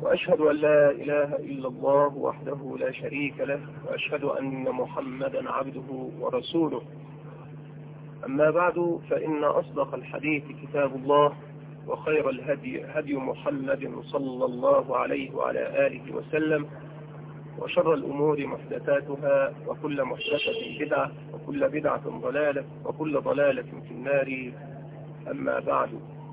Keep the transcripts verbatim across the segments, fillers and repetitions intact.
وأشهد أن لا إله إلا الله وحده لا شريك له، وأشهد أن محمدا عبده ورسوله. أما بعد، فإن أصدق الحديث كتاب الله، وخير الهدي هدي محمد صلى الله عليه وعلى آله وسلم، وشر الأمور محدثاتها، وكل محدثة بدعة، وكل بدعة ضلالة، وكل ضلالة في النار. أما بعد،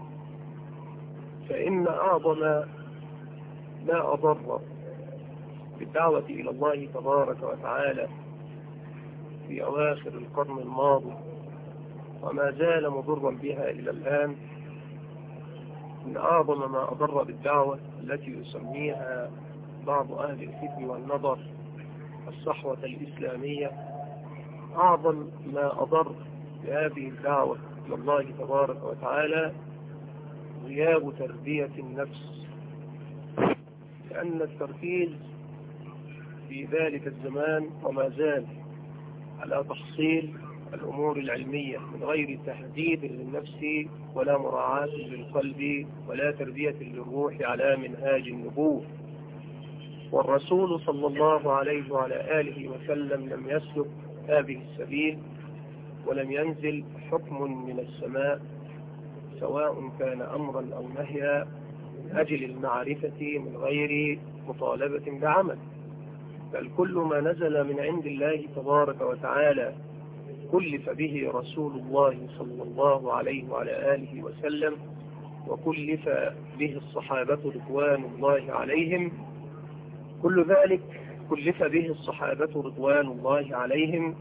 فإن أعظم ما أضر بالدعوة إلى الله تبارك وتعالى في أواخر القرن الماضي وما زال مضرا بها إلى الآن، من أعظم ما أضر بالدعوة التي يسميها بعض أهل الفكر والنظر الصحوة الإسلامية، أعظم ما أضر بهذه الدعوة إلى الله تبارك وتعالى غياب تربية النفس، لأن التركيز في ذلك الزمان وما زال على تحصيل الأمور العلمية من غير تهذيب للنفس ولا مراعاة للقلب ولا تربية للروح على منهاج النبوة. والرسول صلى الله عليه وعلى آله وسلم لم يسلك هذه السبيل، ولم ينزل حكم من السماء سواء كان أمرا أو نهيا من أجل المعرفة من غير مطالبة بعمل، بل كل ما نزل من عند الله تبارك وتعالى كلف به رسول الله صلى الله عليه وعلى آله وسلم، وكلف به الصحابة رضوان الله عليهم. كل ذلك كلف به الصحابة رضوان الله عليهم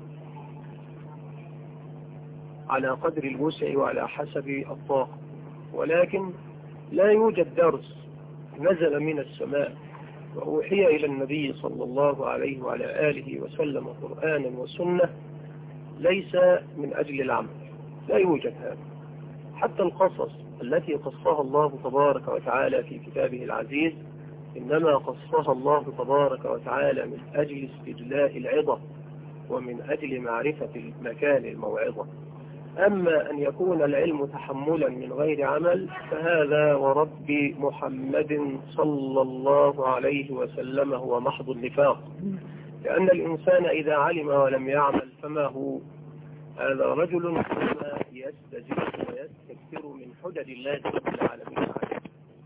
على قدر الوسع وعلى حسب الطاقة، ولكن لا يوجد درس نزل من السماء وأوحي إلى النبي صلى الله عليه وعلى آله وسلم قرآنا وسنة ليس من أجل العمل، لا يوجد هذا. حتى القصص التي قصها الله تبارك وتعالى في كتابه العزيز إنما قصها الله تبارك وتعالى من أجل استجلاء العظة ومن أجل معرفة مكان الموعظة. أما أن يكون العلم تحملا من غير عمل فهذا ورب محمد صلى الله عليه وسلم هو محض النفاق، لأن الإنسان إذا علم ولم يعمل فما هو؟ هذا رجل كما يستجيب ويستكثر من حجج الله رب العالمين عليه.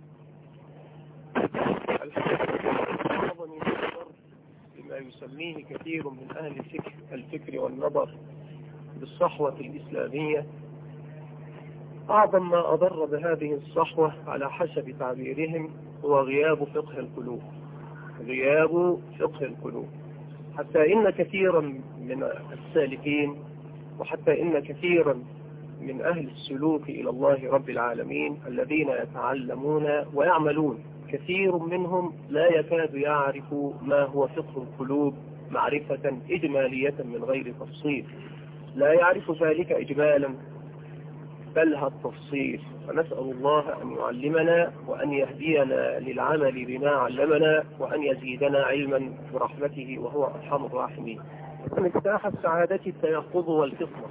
أعظم النظر بما يسميه كثير من أهل الفكر الفكر والنظر بالصحوة الإسلامية، أعظم ما أضر بهذه الصحوة على حسب تعبيرهم هو غياب فقه القلوب، غياب فقه القلوب. حتى إن كثيرا من السالكين وحتى إن كثيرا من أهل السلوك إلى الله رب العالمين الذين يتعلمون ويعملون، كثير منهم لا يكاد يعرف ما هو فقه القلوب معرفة إجمالية من غير تفصيل، لا يعرف ذلك إجمالا بل التفصيل. فنسأل الله أن يعلمنا وأن يهدينا للعمل بما علمنا وأن يزيدنا علما برحمته وهو أرحم الراحمين. مفتاح السعادة التيقظ والفطنة،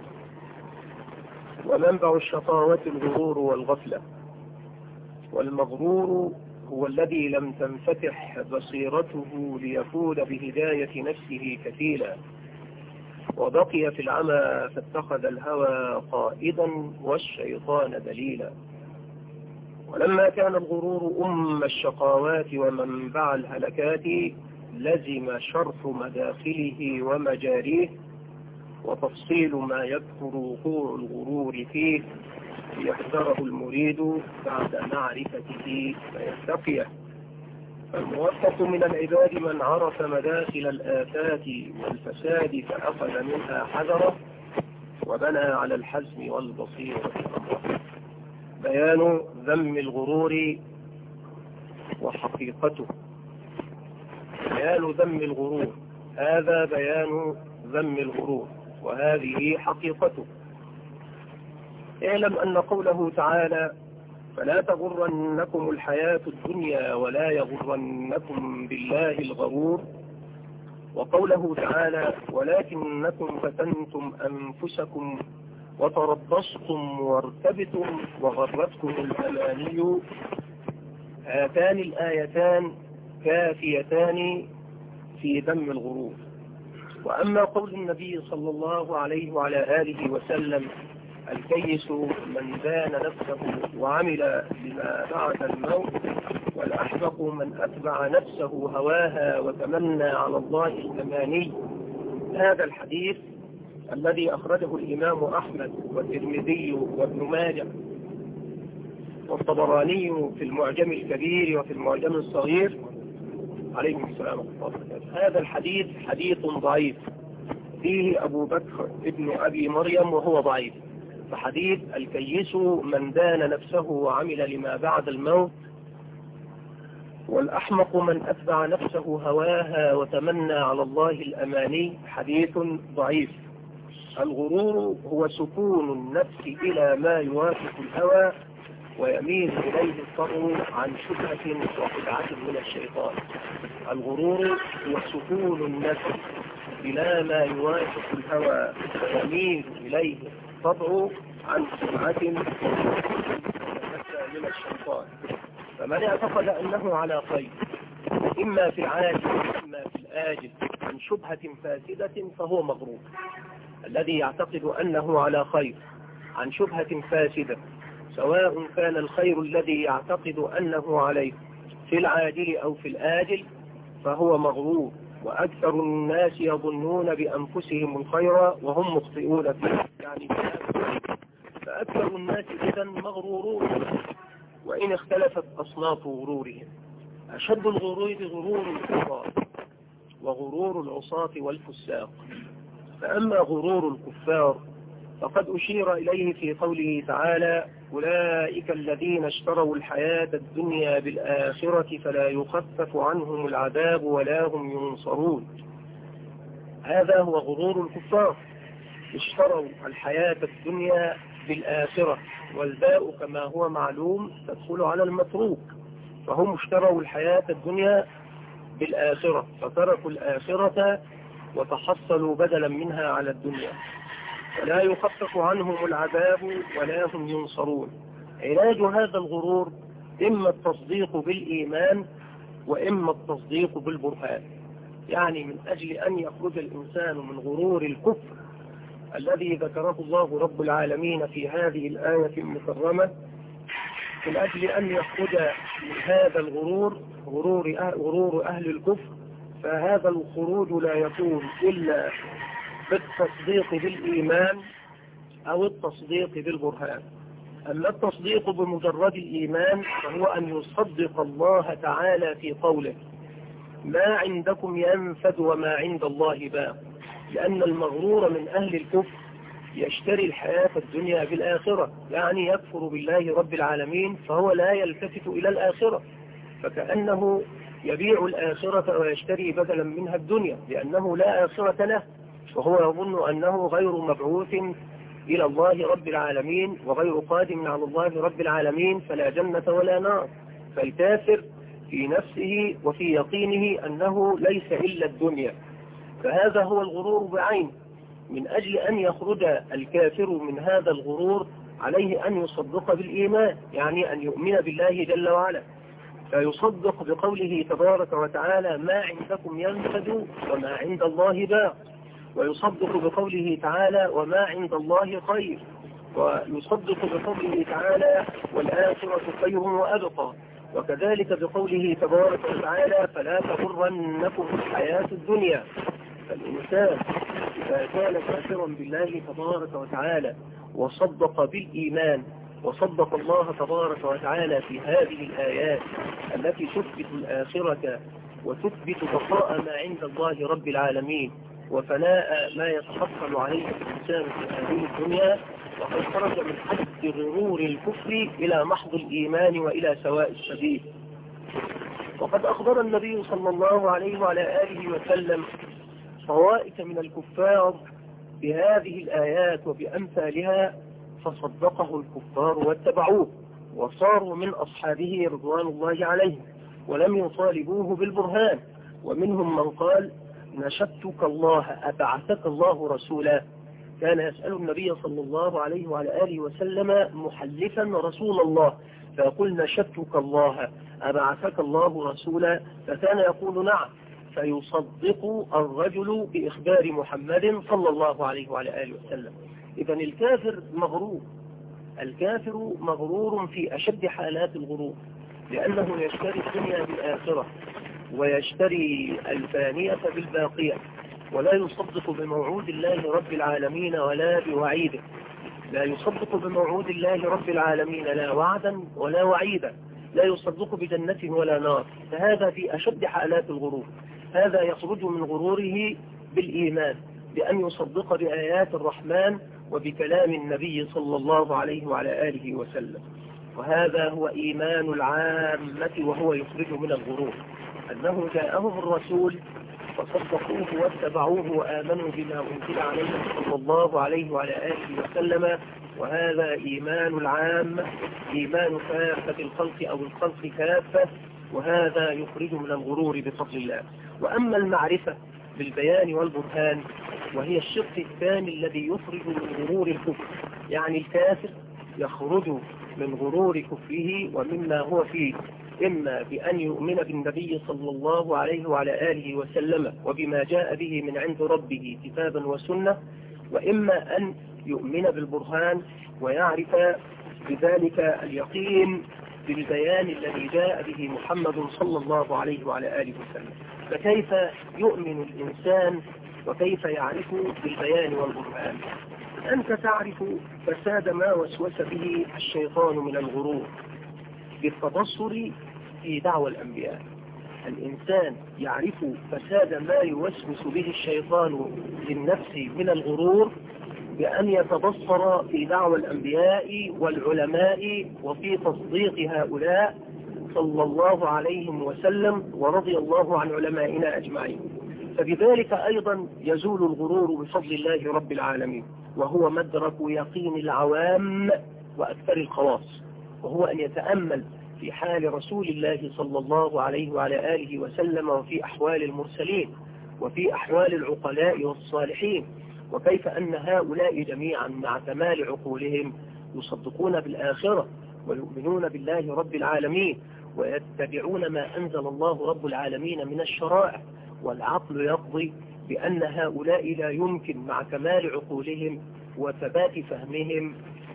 ومنبع الشقاوة الغرور والغفلة، والمغرور هو الذي لم تنفتح بصيرته ليكون بهداية نفسه كفيلا، وبقي في العمى فاتخذ الهوى قائدا والشيطان دليلا. ولما كان الغرور أم الشقاوات ومنبع الهلكات لزم شرح مداخله ومجاريه وتفصيل ما يكثر وقوع الغرور فيه ليحذره المريد بعد معرفته فيتقيه. فالموفق من العباد من عرف مداخل الآفات والفساد فأخذ منها حذره وبنى على الحزم والبصيرة أمره. بيان ذم الغرور وحقيقته. بيان ذم الغرور، هذا بيان ذم الغرور وهذه حقيقته. اعلم أن قوله تعالى فلا تغرنكم الحياة الدنيا ولا يغرنكم بالله الغرور، وقوله تعالى ولكنكم فتنتم أنفسكم وتربصتم وارتبتم وغرتكم الأماني، هاتان الآيتان كافيتان في ذم الغرور. وأما قول النبي صلى الله عليه وعلى آله وسلم الكيس من دان نفسه وعمل لما بعد الموت والأحمق من أتبع نفسه هواها وتمنى على الله الأماني، هذا الحديث الذي أخرجه الإمام أحمد والترمذي وابن ماجه والطبراني في المعجم الكبير وفي المعجم الصغير عليهم السلام ورحمة الله، هذا الحديث حديث ضعيف فيه أبو بكر ابن أبي مريم وهو ضعيف. فحديث الكيس من دان نفسه وعمل لما بعد الموت والأحمق من أتبع نفسه هواها وتمنى على الله الأماني حديث ضعيف. الغرور هو سكون النفس إلى ما يوافق الهوى ويميل إليه الطبع عن شبهة وخدعة من الشيطان. الغرور هو سكون النفس إلى ما يوافق الهوى ويميل إليه الطبع عن شبهة من الشيطان. فمن اعتقد أنه على خير إما في العاجل وإما في الآجل عن شبهة فاسدة فهو مغرور. الذي يعتقد أنه على خير عن شبهة فاسدة سواء كان الخير الذي يعتقد أنه عليه في العاجل أو في الآجل فهو مغرور. وأكثر الناس يظنون بأنفسهم الخير وهم مخطئون فيه، يعني فأكثر الناس إذن مغرورون وإن اختلفت أصناف غرورهم. أشد الغرور غرور الكفار وغرور العصاة والفساق. فأما غرور الكفار فقد أشير إليه في قوله تعالى أولئك الذين اشتروا الحياة الدنيا بالآخرة فلا يخفف عنهم العذاب ولا هم ينصرون. هذا هو غرور الكفار، اشتروا الحياة الدنيا بالآخرة، والباء كما هو معلوم تدخل على المتروك، فهم اشتروا الحياة الدنيا بالآخرة فتركوا الآخرة وتحصلوا بدلا منها على الدنيا، لا يخفف عنهم العذاب ولا هم ينصرون. علاج هذا الغرور إما التصديق بالإيمان وإما التصديق بالبرهان. يعني من أجل أن يخرج الإنسان من غرور الكفر الذي ذكره الله رب العالمين في هذه الآية المكرمة، من أجل أن يخرج من هذا الغرور غرور أهل, غرور أهل الكفر، فهذا الخروج لا يكون إلا بالتصديق بالإيمان أو التصديق بالبرهان. أما التصديق بمجرد الإيمان فهو أن يصدق الله تعالى في قوله ما عندكم ينفد وما عند الله باق، لأن المغرور من أهل الكفر يشتري الحياة الدنيا بالآخرة، يعني يكفر بالله رب العالمين فهو لا يلتفت إلى الآخرة، فكأنه يبيع الآخرة ويشتري بدلا منها الدنيا لأنه لا آخرة له، وهو يظن أنه غير مبعوث إلى الله رب العالمين وغير قادم على الله رب العالمين، فلا جنة ولا نار. فالكافر في نفسه وفي يقينه أنه ليس إلا الدنيا، فهذا هو الغرور بعين. من أجل أن يخرج الكافر من هذا الغرور عليه أن يصدق بالإيمان، يعني أن يؤمن بالله جل وعلا، فيصدق بقوله تبارك وتعالى ما عندكم ينفد وما عند الله باق، ويصدق بقوله تعالى وما عند الله خير، ويصدق بقوله تعالى والآخرة خير وأبقى، وكذلك بقوله تبارك وتعالى فلا تغرنكم الحياة الدنيا. فالإنسان إذا كان كافرا بالله تبارك وتعالى وصدق بالإيمان وصدق الله تبارك وتعالى في هذه الآيات التي تثبت الآخرة وتثبت بقاء ما عند الله رب العالمين وفناء ما يتحصل عليه الإنسان في هذه الدنيا، وقد خرج من حد غرور الكفر إلى محض الإيمان وإلى سواء السبيل. وقد أخبر النبي صلى الله عليه وعلى آله وسلم طوائف من الكفار بهذه الآيات وبأمثالها فصدقه الكفار واتبعوه وصاروا من أصحابه رضوان الله عليهم ولم يطالبوه بالبرهان. ومنهم من قال نشدتك الله أبعثك الله رسولا، كان يسأل النبي صلى الله عليه وعلى آله وسلم محلفا رسول الله فيقول نشدتك الله أبعثك الله رسولا؟ فكان يقول نعم، فيصدق الرجل بإخبار محمد صلى الله عليه وعلى آله وسلم. إذن الكافر مغرور، الكافر مغرور في أشد حالات الغرور، لأنه يشتري الدنيا بالآخرة ويشتري الفانية بالباقية، ولا يصدق بموعود الله رب العالمين ولا بوعيده، لا يصدق بموعود الله رب العالمين لا وعدا ولا وعيدا، لا يصدق بجنة ولا نار. فهذا في أشد حالات الغرور، هذا يخرج من غروره بالإيمان، بأن يصدق بآيات الرحمن وبكلام النبي صلى الله عليه وعلى آله وسلم. وهذا هو إيمان العامة، وهو يخرج من الغرور، أنه جاءهم الرسول فصدقوه واتبعوه وآمنوا بما أنزل عليه صلى الله عليه وعلى آله وسلم. وهذا إيمان العامة، إيمان كافة الخلق أو الخلق كافة، وهذا يخرج من الغرور بفضل الله. وأما المعرفة بالبيان والبرهان، وهي الشق الثاني الذي يخرج من غرور الكفر، يعني الكافر يخرج من غرور كفره ومما هو فيه، إما بأن يؤمن بالنبي صلى الله عليه وعلى آله وسلم وبما جاء به من عند ربه كتابا وسنة، وإما أن يؤمن بالبرهان ويعرف بذلك اليقين بالبيان الذي جاء به محمد صلى الله عليه وعلى آله وسلم. فكيف يؤمن الإنسان وكيف يعرف بالبيان والبرهان؟ أنت تعرف فساد ما وسوس به الشيطان من الغرور بالتبصر في دعوى الأنبياء. الإنسان يعرف فساد ما يوسوس به الشيطان للنفس من الغرور بأن يتبصر في دعوى الأنبياء والعلماء وفي تصديق هؤلاء صلى الله عليه وسلم ورضي الله عن علمائنا أجمعين. فبذلك أيضا يزول الغرور بفضل الله رب العالمين، وهو مدرك يقين العوام وأكثر الخواص، وهو أن يتأمل في حال رسول الله صلى الله عليه وعلى آله وسلم وفي أحوال المرسلين وفي أحوال العقلاء والصالحين، وكيف أن هؤلاء جميعا مع كمال عقولهم يصدقون بالآخرة ويؤمنون بالله رب العالمين ويتبعون ما أنزل الله رب العالمين من الشرائع. والعقل يقضي بأن هؤلاء لا يمكن مع كمال عقولهم وثبات فهمهم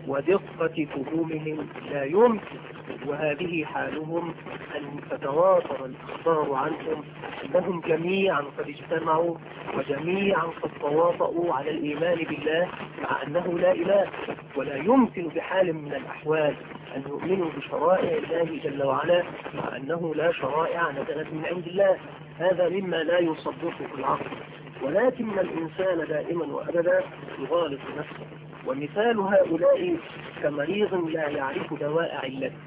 ودقة فهومهم لا يمكن، وهذه حالهم أن تتواتر الأخبار عنهم أنهم جميعا قد اجتمعوا وجميعا قد تواطؤوا على الإيمان بالله مع أنه لا إله، ولا يمكن بحال من الأحوال أن يؤمنوا بشرائع الله جل وعلا مع أنه لا شرائع نزلت من عند الله. هذا مما لا يصدقه العقل، ولكن الإنسان دائما وأبدا يغالط نفسه. ومثال هؤلاء كمريض لا يعرف دواء علته،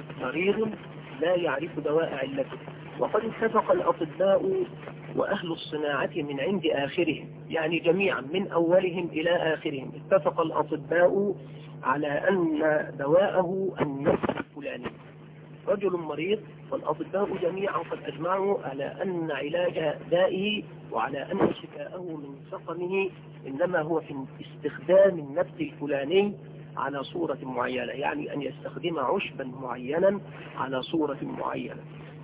مريض لا يعرف دواء علته، وقد اتفق الأطباء وأهل الصناعة من عند آخرهم، يعني جميعا من أولهم إلى آخرهم اتفق الأطباء على أن دواءه النفس الفلاني. رجل مريض والأطباء جميعا قد أجمعوا على أن علاج دائه وعلى أن شفاءه من سقمه إنما هو في استخدام النبت الفلاني على صورة معينة، يعني أن يستخدم عشبا معينا على صورة معينة.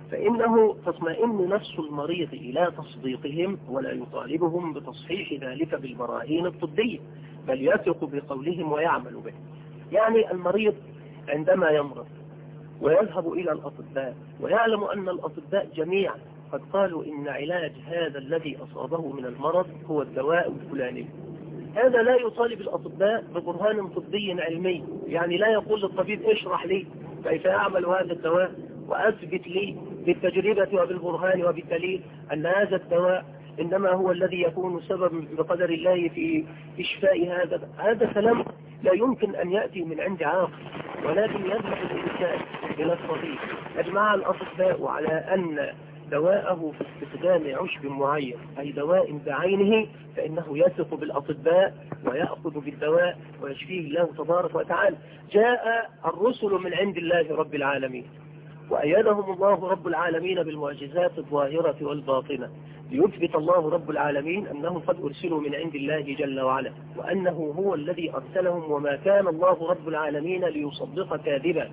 فإنه تطمئن نفس المريض إلى تصديقهم ولا يطالبهم بتصحيح ذلك بالبراهين الطبية، بل يثق بقولهم ويعمل به. يعني المريض عندما يمرض ويذهب إلى الأطباء ويعلم أن الأطباء جميعا قد قالوا إن علاج هذا الذي أصابه من المرض هو الدواء الفلاني، هذا لا يطالب الأطباء ببرهان طبي علمي، يعني لا يقول للطبيب اشرح لي كيف يعمل هذا الدواء وأثبت لي بالتجربة وبالبرهان وبالدليل أن هذا الدواء إنما هو الذي يكون سبب بقدر الله في إشفاء هذا. هذا كلام لا يمكن أن يأتي من عند عاقل، ولكن يذهب الإنسان إلى الطبيب. أجمع الأطباء على أن دواءه في استخدام عشب معين أي دواء بعينه، فإنه يثق بالأطباء ويأخذ بالدواء ويشفيه الله تبارك وتعالى. جاء الرسل من عند الله رب العالمين وأيدهم الله رب العالمين بالمعجزات الظاهرة والباطنة ليثبت الله رب العالمين أنهم قد أرسلوا من عند الله جل وعلا وأنه هو الذي أرسلهم، وما كان الله رب العالمين ليصدق كاذبا.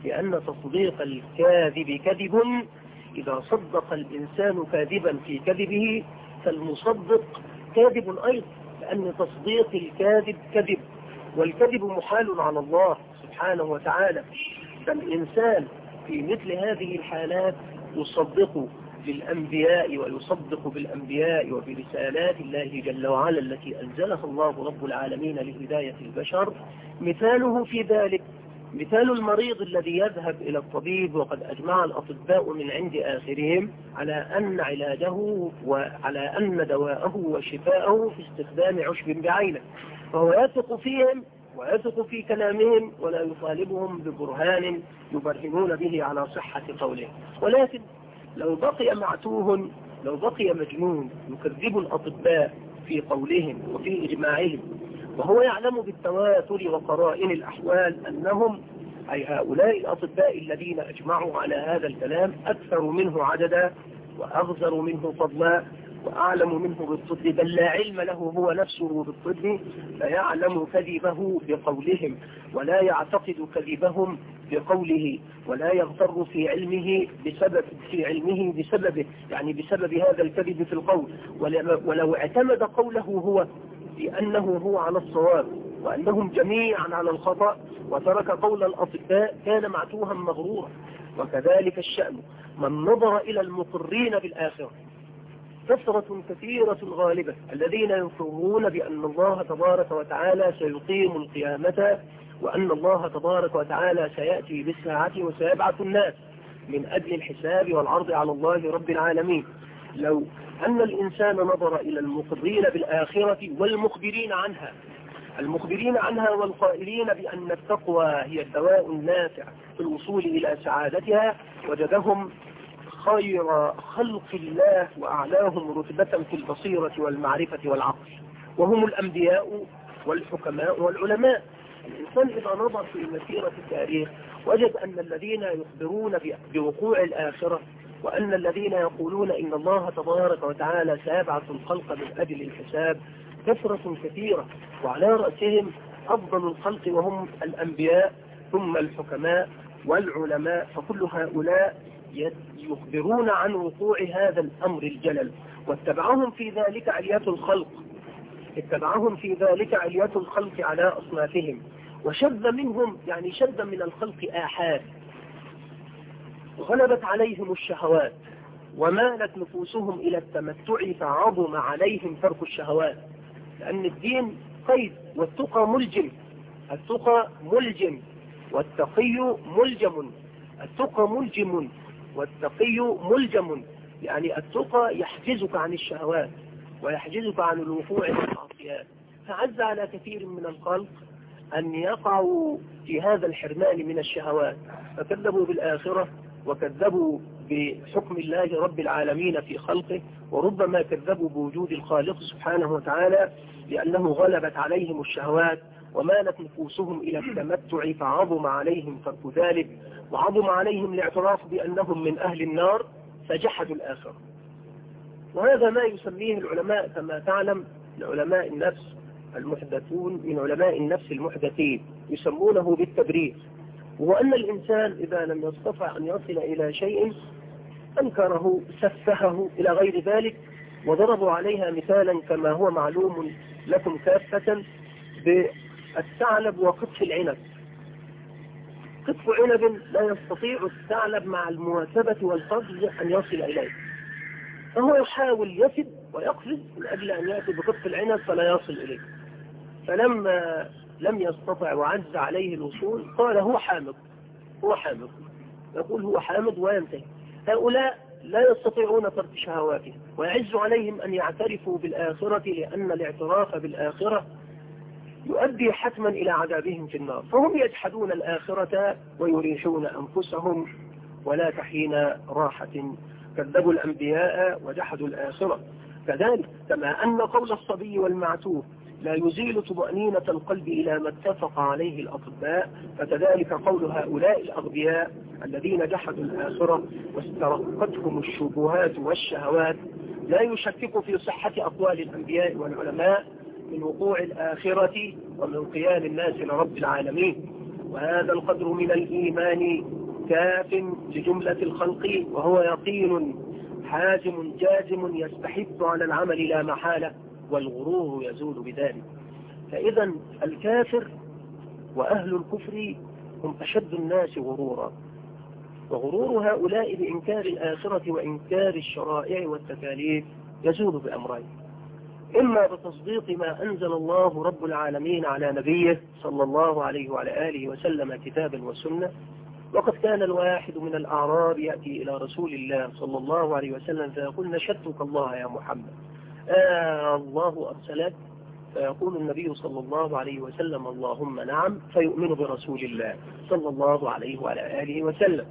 لأن تصديق الكاذب كذب، إذا صدق الإنسان كاذبا في كذبه فالمصدق كاذب أيضا، لأن تصديق الكاذب كذب، والكذب محال على الله سبحانه وتعالى. فالإنسان في مثل هذه الحالات يصدق بالأنبياء ويصدق بالأنبياء وبرسالات الله جل وعلا التي أنزلها الله رب العالمين لهداية البشر. مثاله في ذلك مثال المريض الذي يذهب إلى الطبيب وقد أجمع الأطباء من عند آخرهم على أن علاجه وعلى أن دواءه وشفاءه في استخدام عشب بعينه، فهو يثق فيهم ويثق في كلامهم ولا يطالبهم ببرهان يبرهنون به على صحة قوله. ولكن لو بقي معتوه، لو بقي مجنون يكذب الأطباء في قولهم وفي إجماعهم، وهو يعلم بالتواتر وقرائن الأحوال أنهم أي هؤلاء الأطباء الذين أجمعوا على هذا الكلام أكثر منه عددا وأغزر منه فضلا وأعلم منه بالطب، بل لا علم له هو نفسه بالطب، فيعلم كذبه بقولهم ولا يعتقد كذبهم بقوله، ولا يغتر في علمه بسبب في علمه بسببه، يعني بسبب هذا الكذب في القول. ولو اعتمد قوله هو بأنه هو على الصواب وأنهم جميعا على الخطأ وترك قول الأطباء كان معتوها مغرورا. وكذلك الشأن من نظر إلى المقرين بالآخرة، كثرة كثيرة غالبة الذين يقرون بأن الله تبارك وتعالى سيقيم القيامة وأن الله تبارك وتعالى سيأتي بالساعة وسيبعث الناس من أجل الحساب والعرض على الله رب العالمين. لو أن الإنسان نظر إلى المقرين بالآخرة والمخبرين عنها المخبرين عنها والقائلين بأن التقوى هي الدواء النافع في الوصول إلى سعادتها، وجدهم خير خلق الله وأعلاهم رتبة في البصيرة والمعرفة والعقل، وهم الأنبياء والحكماء والعلماء. الإنسان إذا نظر في مسيرة التاريخ وجد أن الذين يخبرون بوقوع الآخرة وأن الذين يقولون إن الله تبارك وتعالى سيبعث الخلق من أجل الحساب كثرة كثيرة، وعلى رأسهم أفضل الخلق وهم الأنبياء ثم الحكماء والعلماء. فكل هؤلاء يخبرون عن وقوع هذا الأمر الجلل، واتبعهم في ذلك عليات الخلق اتبعهم في ذلك عليات الخلق على أصنافهم، وشذ منهم يعني شذ من الخلق آحاد، غلبت عليهم الشهوات ومالت نفوسهم إلى التمتع فعظم عليهم ترك الشهوات، لأن الدين قيد والتقى ملجم التقى ملجم والتقي ملجم التقى ملجم والتقي ملجم، يعني التقى يحجزك عن الشهوات ويحجزك عن الوقوع في المعصيات. فعز على كثير من الخلق أن يقعوا في هذا الحرمان من الشهوات، فكذبوا بالآخرة وكذبوا بحكم الله رب العالمين في خلقه، وربما كذبوا بوجود الخالق سبحانه وتعالى لأنه غلبت عليهم الشهوات ومالت نفوسهم إلى التمتع فعظم عليهم ترك ذلك، وعظم عليهم الاعتراف بأنهم من أهل النار فجحدوا الآخرة. وهذا ما يسميه العلماء كما تعلم العلماء النفس المحدثون من علماء النفس المحدثين يسمونه بالتبرير، وهو أن الإنسان إذا لم يستطع أن يصل إلى شيء أنكره سفهه إلى غير ذلك، وضربوا عليها مثالا كما هو معلوم لكم كافة بالثعلب وقطف العنب. قطف عنب لا يستطيع الثعلب مع المواكبة والقفز أن يصل إليه، فهو يحاول يفد ويقفز من أجل أن يأتي بقطف العنب فلا يصل إليه، فلما لم يستطع وعز عليه الوصول قال هو حامض هو حامض يقول هو حامض وينتهي. هؤلاء لا يستطيعون ترك شهواتهم، ويعز عليهم أن يعترفوا بالآخرة لأن الاعتراف بالآخرة يؤدي حتما إلى عذابهم في النار، فهم يجحدون الآخرة ويريحون أنفسهم ولا تحين راحة. كذبوا الأنبياء وجحدوا الآخرة. كذلك كما أن قول الصبي والمعتوه لا يزيل طمأنينة القلب إلى ما اتفق عليه الأطباء، فكذلك قول هؤلاء الأغبياء الذين جحدوا الآخرة واسترقتهم الشبهات والشهوات لا يشكك في صحة أقوال الأنبياء والعلماء من وقوع الآخرة ومن قيام الناس لرب العالمين. وهذا القدر من الإيمان كاف لجملة الخلق، وهو يقين حازم جازم يستحب على العمل لا محالة، والغرور يزول بذلك. فإذا الكافر وأهل الكفر هم أشد الناس غرورا، وغرور هؤلاء بإنكار الآخرة وإنكار الشرائع والتكاليف يزول بأمرين: إما بتصديق ما أنزل الله رب العالمين على نبيه صلى الله عليه وعلى آله وسلم كتابا وسنة، وقد كان الواحد من الأعراب يأتي إلى رسول الله صلى الله عليه وسلم فيقول: نشدتك الله يا محمد، آه الله أرسلك؟ فيقول النبي صلى الله عليه وسلم: اللهم نعم، فيؤمن برسول الله صلى الله عليه وعلى آله وسلم.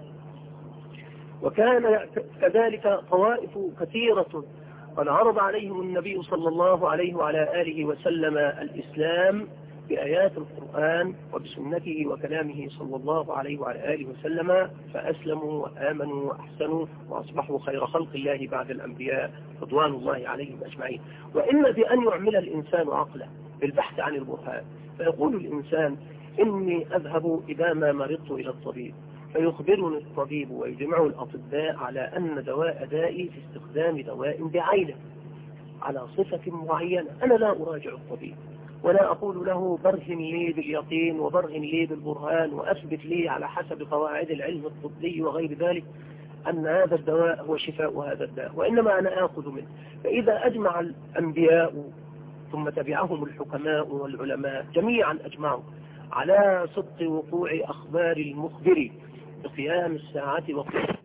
وكان كذلك طوائف كثيرة قد عرض عليهم النبي صلى الله عليه وعلى آله وسلم الإسلام بآيات القرآن وبسنته وكلامه صلى الله عليه وعلى آله وسلم، فأسلموا وآمنوا وأحسنوا وأصبحوا خير خلق الله بعد الأنبياء رضوان الله عليهم أجمعين. وإما بأن يعمل الإنسان عقله بالبحث عن البرهان، فيقول الإنسان: إني أذهب إذا ما مرضت إلى الطبيب، فيخبرني الطبيب ويجمع الأطباء على أن دواء دائي في استخدام دواء بعينه على صفة معينة. أنا لا أراجع الطبيب ولا أقول له برهن لي باليقين وبرهن لي بالبرهان وأثبت لي على حسب قواعد العلم الطبي وغير ذلك أن هذا الدواء هو شفاء هذا الداء، وإنما أنا آخذ منه. فإذا أجمع الأنبياء ثم تبعهم الحكماء والعلماء جميعا أجمعوا على صدق وقوع أخبار المخبر بقيام الساعة وقيام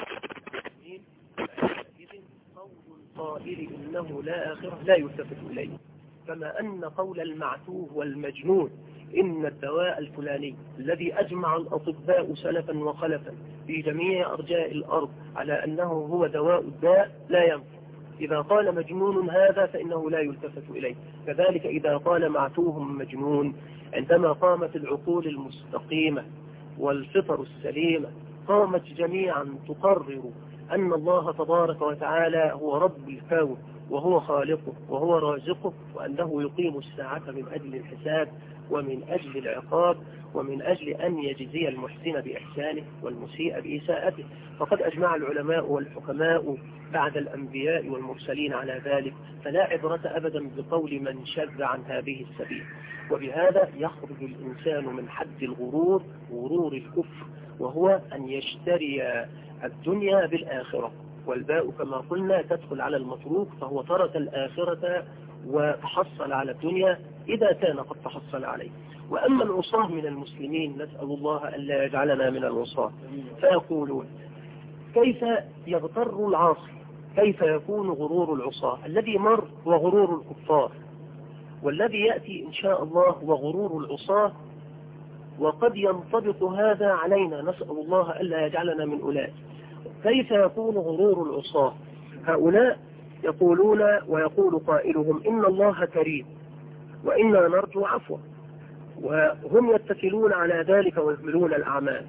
قول القائل إنه لا آخرة لا يلتفت إليه، كما أن قول المعتوه والمجنون إن الدواء الفلاني الذي أجمع الأطباء سلفا وخلفا في جميع أرجاء الأرض على أنه هو دواء الداء لا ينفع. إذا قال مجنون هذا فإنه لا يلتفت إليه. كذلك إذا قال معتوه مجنون، عندما قامت العقول المستقيمة والفطر السليمة قامت جميعا تقرر أن الله تبارك وتعالى هو رب الكون وهو خالقه وهو رازقه، وأنه يقيم الساعة من أجل الحساب ومن أجل العقاب ومن أجل أن يجزي المحسن بإحسانه والمسيء بإساءته. فقد أجمع العلماء والحكماء بعد الأنبياء والمرسلين على ذلك، فلا عبرة أبدا بقول من شذ عن هذه السبيل. وبهذا يخرج الإنسان من حد الغرور، غرور الكفر، وهو أن يشتري الدنيا بالآخرة، والباء كما قلنا تدخل على المتروك، فهو ترك الآخرة وتحصل على الدنيا إذا كان قد تحصل عليه. وأما العصاة من المسلمين نسأل الله ألا يجعلنا من العصاة، فيقولون: كيف يغتر العاصي؟ كيف يكون غرور العصاة؟ الذي مر وغرور الكفار، والذي يأتي إن شاء الله وغرور العصاة، وقد ينطبق هذا علينا، نسأل الله ألا يجعلنا من أولئك. كيف يكون غرور العصاة؟ هؤلاء يقولون ويقول قائلهم: إن الله كريم وإنا نرجو عفوه، وهم يتكلون على ذلك ويهملون الأعمال،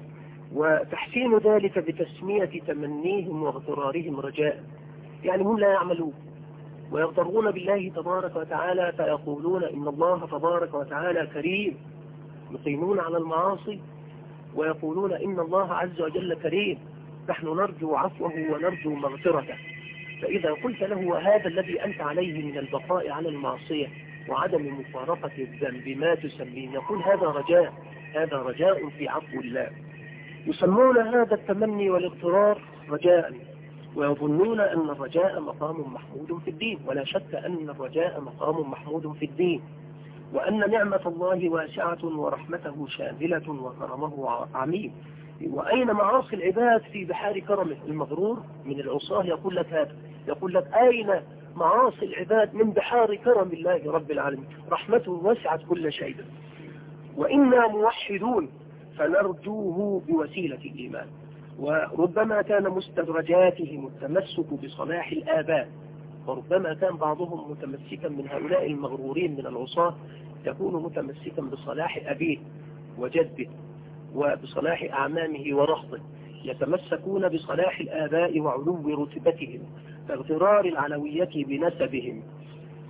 وتحسين ذلك بتسمية تمنيهم واغترارهم رجاء، يعني هم لا يعملون ويغترون بالله تبارك وتعالى، فيقولون إن الله تبارك وتعالى كريم، يقيمون على المعاصي ويقولون إن الله عز وجل كريم، نحن نرجو عفوه ونرجو مغفرته. فإذا قلت له: وهذا الذي أنت عليه من البقاء على المعصية وعدم مفارقة الذنب ما تسميه؟ يقول: هذا رجاء، هذا رجاء في عفو الله. يسمون هذا التمني والاغترار رجاء، ويظنون أن الرجاء مقام محمود في الدين، ولا شك أن الرجاء مقام محمود في الدين، وأن نعمة الله واسعة ورحمته شاملة وكرمه عميم. وأين معاصي العباد في بحار كرمه؟ المغرور من العصاه يقول لك هذا، يقول لك: أين معاصي العباد من بحار كرم الله رب العالمين؟ رحمته وسعت كل شيء. وإنا موحدون فنرجوه بوسيلة الإيمان. وربما كان مستدرجاتهم التمسك بصلاح الآباء، وربما كان بعضهم متمسكا من هؤلاء المغرورين من العصاة يكون متمسكا بصلاح أبيه وجده وبصلاح أعمامه ورهطه، يتمسكون بصلاح الآباء وعلو رتبتهم كاغترار العلوية بنسبهم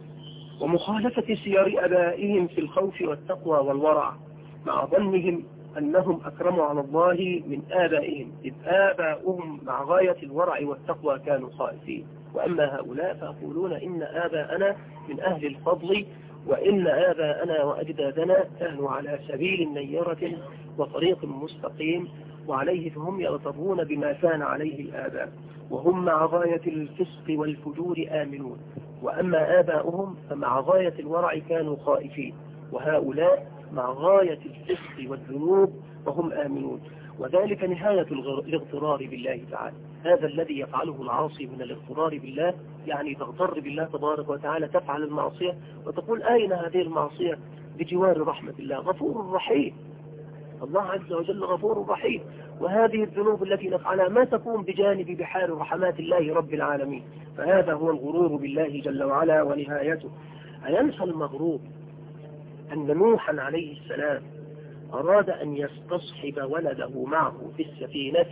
ومخالفة سير أبائهم في الخوف والتقوى والورع، مع ظنهم أنهم أكرموا على الله من آبائهم، إذ آباؤهم مع غاية الورع والتقوى كانوا خائفين. وأما هؤلاء فيقولون إن آباءنا من أهل الفضل، وإن آباءنا وأجدادنا كانوا على سبيل النيرة وطريق مستقيم، وعليه فهم يغترون بما كان عليه الآباء، وهم مع غاية الفسق والفجور آمنون. وأما آباؤهم فمع غاية الورع كانوا خائفين، وهؤلاء مع غاية الفسق والذنوب وهم آمنون. وذلك نهاية الاغترار بالله تعالى. هذا الذي يفعله العاصي من الاغترار بالله، يعني تغتر بالله تبارك وتعالى، تفعل المعصية وتقول أين هذه المعصية بجوار رحمة الله؟ غفور رحيم، الله عز وجل غفور رحيم. وهذه الذنوب التي نفعلها ما تكون بجانب بحار رحمات الله رب العالمين. فهذا هو الغرور بالله جل وعلا ونهايته. أينسى المغرور أن نوحا عليه السلام أراد أن يستصحب ولده معه في السفينة،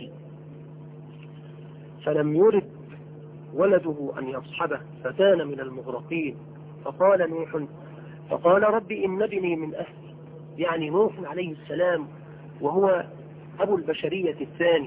فلم يرد ولده أن يصحبه فكان من المغرقين. فقال نوح فقال رب إن ابني من أهلي، يعني نوح عليه السلام وهو أبو البشرية الثاني،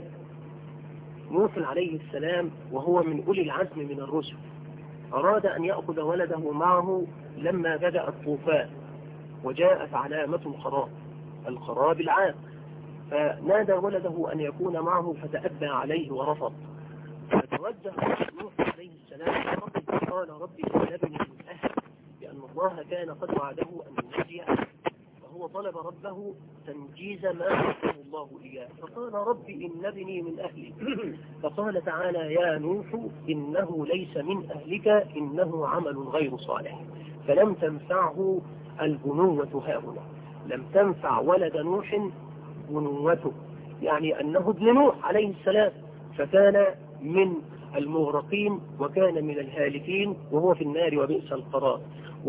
نوح عليه السلام وهو من أولي العزم من الرسل، أراد أن يأخذ ولده معه لما بدأ الطوفان وجاءت علامة الخراب، الخراب العام، فنادى ولده أن يكون معه فتأبى عليه ورفض. فتوجه نوح عليه السلام فقال ربي إن ابني من أهلي، لأن الله كان قد وعده أن ينجي أهله، فهو طلب ربه تنجيز ما وعده الله إياه. فقال ربي إن ابني من أهلي، فقال تعالى يا نوح إنه ليس من أهلك إنه عمل غير صالح. فلم تنفعه البنوة هؤلاء، لم تنفع ولد نوح بنوته، يعني أنه ابن نوح عليه السلام، فكان من المغرقين وكان من الهالكين وهو في النار وبئس القرار.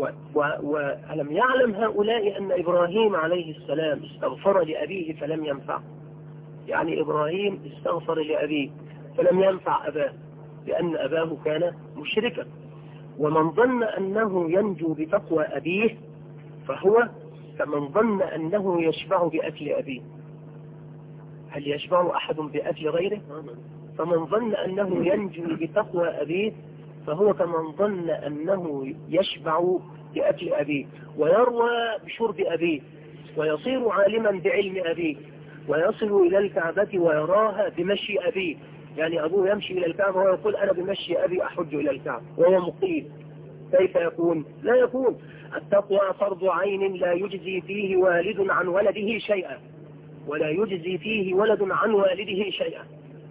ولم يعلم هؤلاء أن إبراهيم عليه السلام استغفر لأبيه فلم ينفع، يعني إبراهيم استغفر لأبيه فلم ينفع أباه لأن أباه كان مشركا. ومن ظن أنه ينجو بتقوى أبيه فهو كمن ظن أنه يشبع بأكل أبيه. هل يشبع أحد بأكل غيره؟ فمن ظن أنه ينجو بتقوى أبيه فهو كمن ظن أنه يشبع بأكل أبيه ويروى بشرب أبيه ويصير عالما بعلم أبيه ويصل إلى الكعبة ويراها بمشي أبيه، يعني أبوه يمشي إلى الكعبة ويقول أنا بمشي أبي أحج إلى الكعبة وهو مقيم. كيف يكون؟ لا يكون. التقوى فرض عين لا يجزي فيه والد عن ولده شيئا، ولا يجزي فيه ولد عن والده شيئا.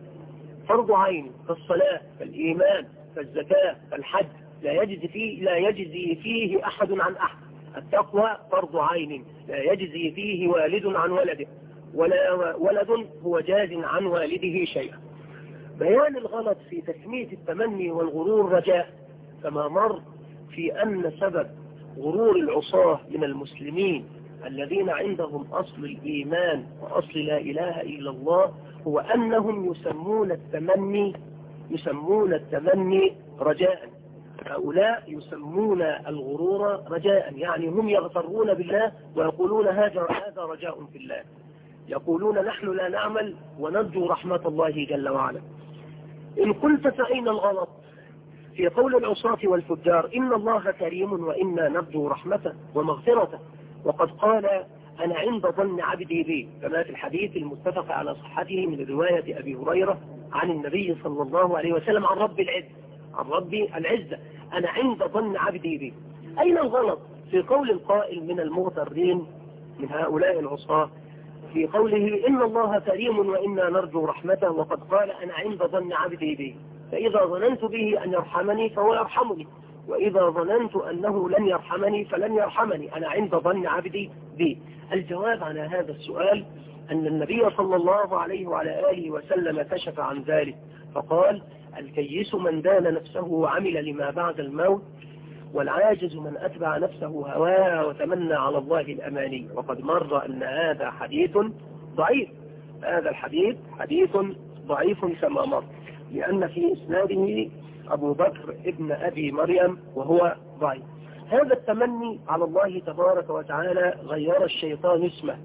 فرض عين كالصلاة كالإيمان كالزكاة كالحج لا يجزي فيه لا يجزي فيه أحد عن أحد. التقوى فرض عين لا يجزي فيه والد عن ولده، ولا ولد هو جاز عن والده شيئا. بيان الغلط في تسمية التمني والغرور رجاء، كما مر في أن سبب غرور العصاة من المسلمين الذين عندهم أصل الإيمان وأصل لا إله إلا الله هو أنهم يسمون التمني يسمون التمني رجاء. هؤلاء يسمون الغرور رجاء، يعني هم يغترون بالله ويقولون هذا هذا رجاء في الله، يقولون نحن لا نعمل ونرجو رحمة الله جل وعلا. إن قلت فأين الغلط؟ في قول العصاة والفجار إن الله كريم وإنا نرجو رحمته ومغفرته، وقد قال أنا عند ظن عبدي بي، كما في الحديث المتفق على صحته من رواية أبي هريرة عن النبي صلى الله عليه وسلم عن رب العزة عن ربي العزة أنا عند ظن عبدي بي. أين الغلط في قول القائل من المغترين من هؤلاء العصاة في قوله إن الله كريم وإنا نرجو رحمته، وقد قال أنا عند ظن عبدي بي، فإذا ظننت به أن يرحمني فهو يرحمني، وإذا ظننت أنه لن يرحمني فلن يرحمني، أنا عند ظن عبدي بي. الجواب على هذا السؤال أن النبي صلى الله عليه وعلى آله وسلم كشف عن ذلك فقال الكيس من دان نفسه وعمل لما بعد الموت، والعاجز من أتبع نفسه هواه وتمنى على الله الأماني. وقد مر أن هذا حديث ضعيف، هذا الحديث حديث ضعيف كما مر، لأن في إسناده أبو بكر ابن أبي مريم وهو ضعيف. هذا التمني على الله تبارك وتعالى غير الشيطان اسمه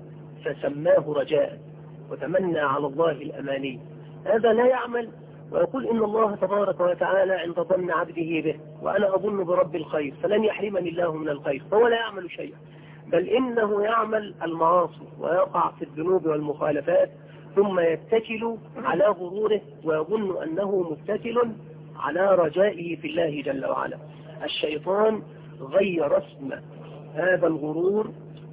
فسماه رجاء وتمنى على الله الأماني. هذا لا يعمل ويقول إن الله تبارك وتعالى عند ظن عبده به وأنا أظن برب الخير فلن يحرمني الله من الخير، فهو لا يعمل شيئا، بل إنه يعمل المعاصي ويقع في الذنوب والمخالفات ثم يتكل على غروره ويظن أنه متكل على رجائه في الله جل وعلا. الشيطان غير اسم هذا الغرور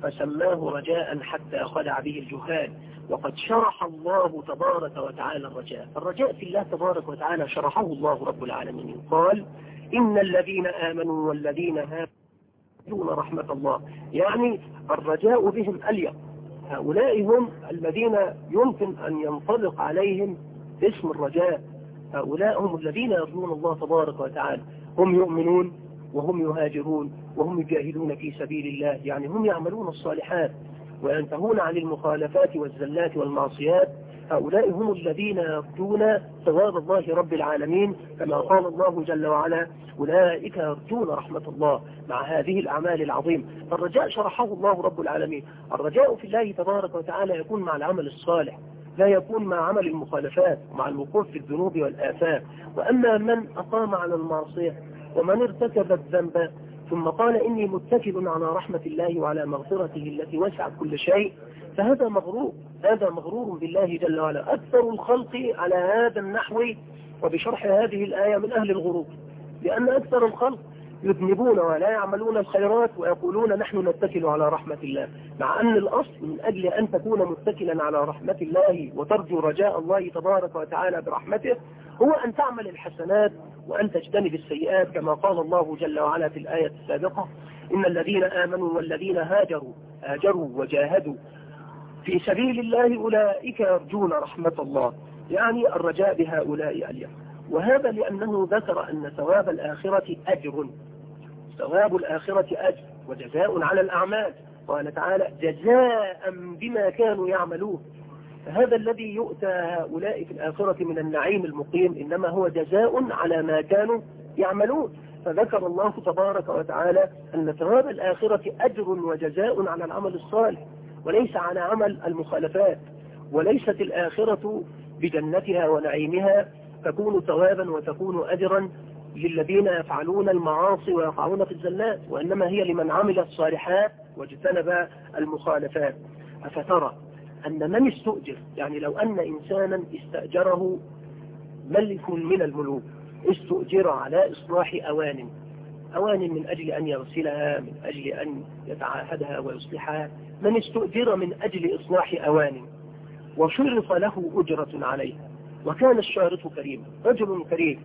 فسماه رجاء حتى خدع به الجهال، وقد شرح الله تبارك وتعالى الرجاء. الرجاء في الله تبارك وتعالى شرحه الله رب العالمين، قال إن الذين آمنوا والذين هادوا يرجون رحمة الله، يعني الرجاء بهم أليق. هؤلاء هم الذين يمكن أن ينطلق عليهم اسم الرجاء، هؤلاء هم الذين يرجون الله تبارك وتعالى، هم يؤمنون وهم يهاجرون وهم يجاهدون في سبيل الله، يعني هم يعملون الصالحات وينتهون عن المخالفات والزلات والمعصيات. هؤلاء هم الذين يرجون ثواب الله رب العالمين، كما قال الله جل وعلا أولئك يرجون رحمة الله مع هذه الأعمال العظيمة. الرجاء شرحه الله رب العالمين. الرجاء في الله تبارك وتعالى يكون مع العمل الصالح، لا يكون مع عمل المخالفات ومع الوقوف في الذنوب والآثام. وأما من أقام على المعصية ومن ارتكب الذنب ثم قال إني متكل على رحمة الله وعلى مغفرته التي وسعت كل شيء، فهذا مغرور، هذا مغرور بالله جل وعلا. أكثر الخلق على هذا النحو وبشرح هذه الآية من أهل الغرور، لأن أكثر الخلق يذنبون ولا يعملون الخيرات ويقولون نحن نتكل على رحمة الله، مع أن الأصل من أجل أن تكون متكلا على رحمة الله وترجو رجاء الله تبارك وتعالى برحمته هو أن تعمل الحسنات وأن تجتنب السيئات، كما قال الله جل وعلا في الآية السابقة إن الذين آمنوا والذين هاجروا هاجروا وجاهدوا في سبيل الله أولئك يرجون رحمة الله، يعني الرجاء بهؤلاء أليق. وهذا لأنه ذكر أن ثواب الآخرة أجر، ثواب الآخرة أجر وجزاء على الأعمال، قال تعالى جزاء بما كانوا يعملون. فهذا الذي يؤتى هؤلاء في الآخرة من النعيم المقيم إنما هو جزاء على ما كانوا يعملون. فذكر الله تبارك وتعالى أن ثواب الآخرة أجر وجزاء على العمل الصالح وليس على عمل المخالفات، وليست الآخرة بجنتها ونعيمها تكون ثوابا وتكون أجرا للذين يفعلون المعاصي ويقعون في الزلات، وإنما هي لمن عمل الصالحات واجتنب المخالفات. أفترى أن من استؤجر، يعني لو أن إنسانا استأجره ملك من الملوك، استؤجر على إصلاح أوان أوان من أجل أن يغسلها، من أجل أن يتعاهدها ويصلحها، من استؤجر من أجل إصلاح أوان وشرط له أجرة عليها وكان الشارط كريما، رجل كريم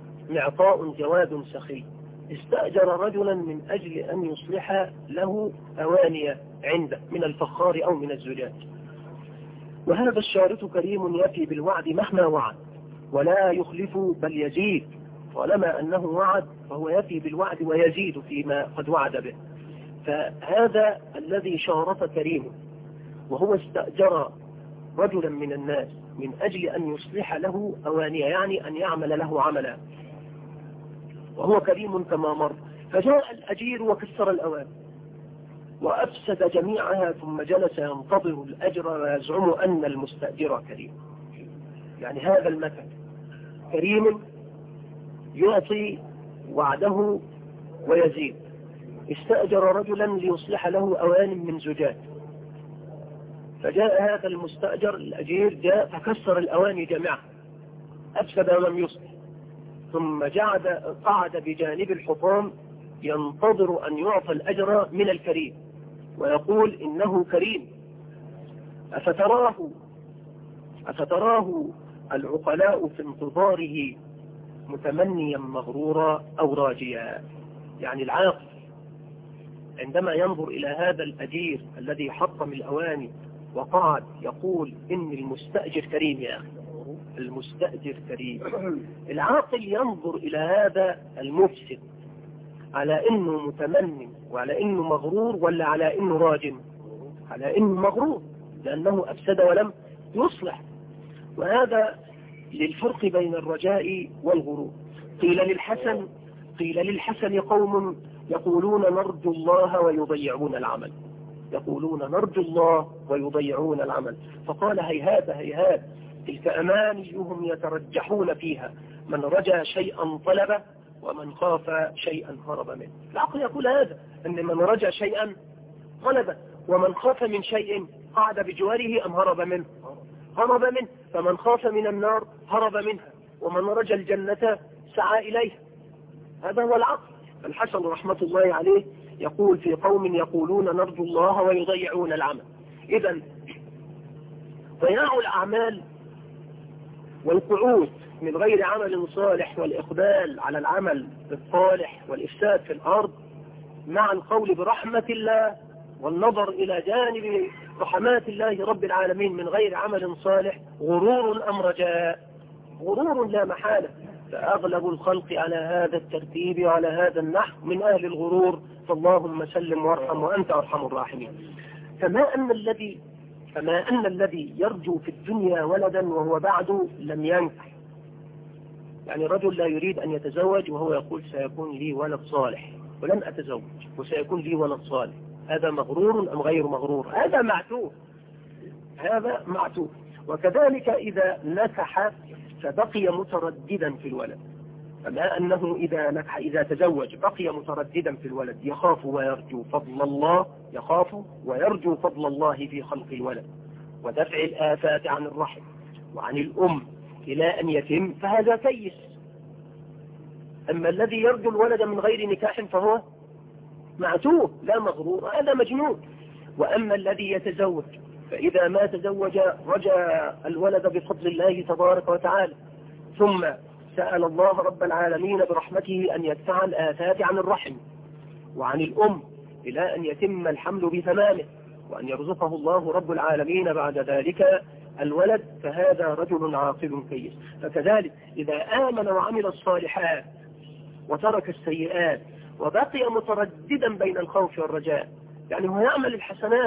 معطاء جواد سخي، استأجر رجلا من أجل أن يصلح له أواني عنده من الفخار أو من الزجاج، وهذا الشارط كريم يفي بالوعد مهما وعد ولا يخلف بل يزيد، طالما أنه وعد فهو يفي بالوعد ويزيد فيما قد وعد به. فهذا الذي شارط كريم وهو استأجر رجلا من الناس من أجل أن يصلح له أوانيه، يعني أن يعمل له عملا، وهو كريم كما مر. فجاء الأجير وكسر الأوان وأفسد جميعها ثم جلس ينتظر الأجر ويزعم أن المستأجر كريم. يعني هذا المثل كريم يعطي وعده ويزيد، استأجر رجلا ليصلح له أوان من زجاج، فجاء هذا المستأجر الأجير جاء فكسر الأواني جميعها، أفسد ولم يصلح، ثم جعد قعد بجانب الحطام ينتظر أن يعطى الأجر من الكريم ويقول إنه كريم. أفتراه أفتراه العقلاء في انتظاره متمنيا مغرورا أو راجيا؟ يعني العاقل عندما ينظر إلى هذا الأجير الذي حطم الأواني وقعد يقول إن المستأجر كريم، يا أخي المستأجر كريم، العاقل ينظر إلى هذا المفسد على إنه متمني وعلى إنه مغرور ولا على إنه راجم؟ على إنه مغرور، لأنه أفسد ولم يصلح. وهذا للفرق بين الرجاء والغرور. قيل للحسن قيل للحسن قوم يقولون نرجو الله ويضيعون العمل، يقولون نرجو الله ويضيعون العمل. فقال هيهات هيهات تلك أمانيهم يترجحون فيها، من رجا شيئا طلبه ومن خاف شيئا هرب منه. العقل يقول هذا، أن من رجا شيئا طلبه ومن خاف من شيء قعد بجواره أم هرب منه؟ هرب منه. فمن خاف من النار هرب منها، ومن رجا الجنة سعى إليها. هذا هو العقل. الحسن رحمة الله عليه يقول في قوم يقولون نرجو الله ويضيعون العمل. إذن ضياع الأعمال والقعود من غير عمل صالح والإقبال على العمل الصالح والإفساد في الأرض مع القول برحمة الله والنظر إلى جانب رحمات الله رب العالمين من غير عمل صالح غرور أم رجاء؟ غرور لا محالة. فأغلب الخلق على هذا الترتيب وعلى هذا النحو من أهل الغرور، فاللهم سلم وارحم وأنت أرحم الراحمين. فما أن الذي فما أن الذي يرجو في الدنيا ولدا وهو بعد لم ينكح، يعني رجل لا يريد أن يتزوج وهو يقول سيكون لي ولد صالح ولن أتزوج وسيكون لي ولد صالح، هذا مغرور أم غير مغرور؟ هذا معتوه، هذا معتوه. وكذلك إذا نكح فبقي مترددا في الولد، فما أنه إذا نكح إذا تزوج بقي مترددا في الولد، يخاف ويرجو فضل الله، يخاف ويرجو فضل الله في خلق الولد ودفع الآفات عن الرحم وعن الأم إلى أن يتم، فهذا كيس. أما الذي يرجو الولد من غير نكاح فهو معتوه لا مغرور، هذا مجنون. وأما الذي يتزوج فإذا ما تزوج رجا الولد بفضل الله تبارك وتعالى، ثم سأل الله رب العالمين برحمته أن يدفع الآفات عن الرحم وعن الأم إلى أن يتم الحمل بتمامه وأن يرزقه الله رب العالمين بعد ذلك الولد، فهذا رجل عاقل كيس. فكذلك إذا آمن وعمل الصالحات وترك السيئات وبقي مترددا بين الخوف والرجاء، يعني هو يعمل الحسنات